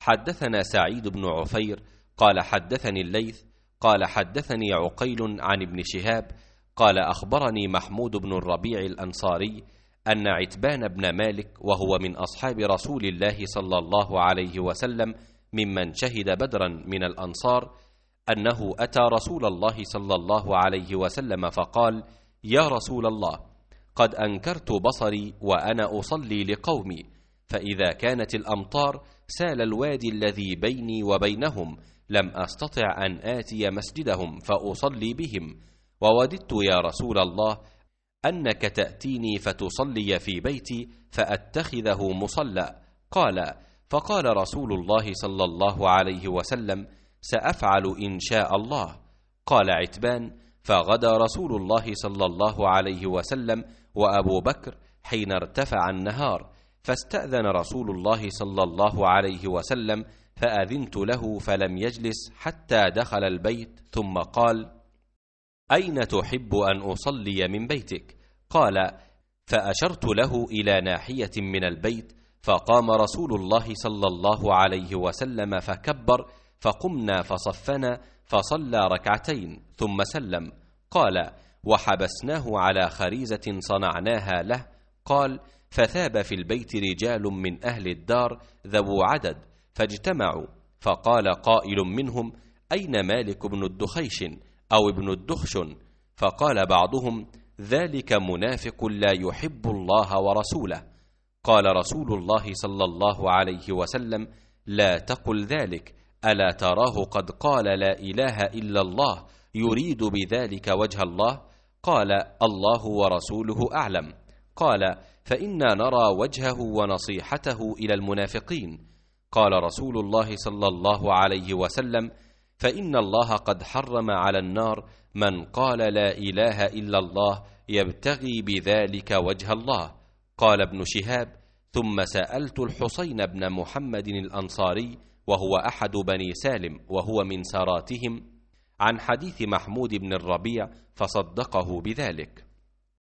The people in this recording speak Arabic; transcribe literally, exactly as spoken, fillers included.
حدثنا سعيد بن عفير قال حدثني الليث قال حدثني عقيل عن ابن شهاب قال أخبرني محمود بن الربيع الأنصاري أن عتبان بن مالك وهو من أصحاب رسول الله صلى الله عليه وسلم ممن شهد بدرا من الأنصار أنه أتى رسول الله صلى الله عليه وسلم فقال: يا رسول الله، قد أنكرت بصري وأنا أصلي لقومي، فإذا كانت الأمطار سال الوادي الذي بيني وبينهم لم أستطع أن آتي مسجدهم فأصلي بهم، ووددت يا رسول الله أنك تأتيني فتصلي في بيتي فأتخذه مصلى. قال: فقال رسول الله صلى الله عليه وسلم: سأفعل إن شاء الله. قال عتبان: فغدا رسول الله صلى الله عليه وسلم وأبو بكر حين ارتفع النهار، فاستأذن رسول الله صلى الله عليه وسلم فأذنت له فلم يجلس حتى دخل البيت، ثم قال: أين تحب أن أصلي من بيتك؟ قال: فأشرت له إلى ناحية من البيت، فقام رسول الله صلى الله عليه وسلم فكبر، فقمنا فصفنا فصلى ركعتين ثم سلم. قال: وحبسناه على خريزة صنعناها له. قال: فثاب في البيت رجال من أهل الدار ذو عدد فاجتمعوا، فقال قائل منهم: أين مالك بن الدخيش أو ابن الدخشن؟ فقال بعضهم: ذلك منافق لا يحب الله ورسوله. قال رسول الله صلى الله عليه وسلم: لا تقل ذلك، ألا تراه قد قال لا إله إلا الله يريد بذلك وجه الله؟ قال: الله ورسوله أعلم. قال: فإنا نرى وجهه ونصيحته إلى المنافقين. قال رسول الله صلى الله عليه وسلم: فإن الله قد حرم على النار من قال لا إله إلا الله يبتغي بذلك وجه الله. قال ابن شهاب: ثم سألت الحسين بن محمد الأنصاري وهو أحد بني سالم وهو من ساراتهم عن حديث محمود بن الربيع فصدقه بذلك.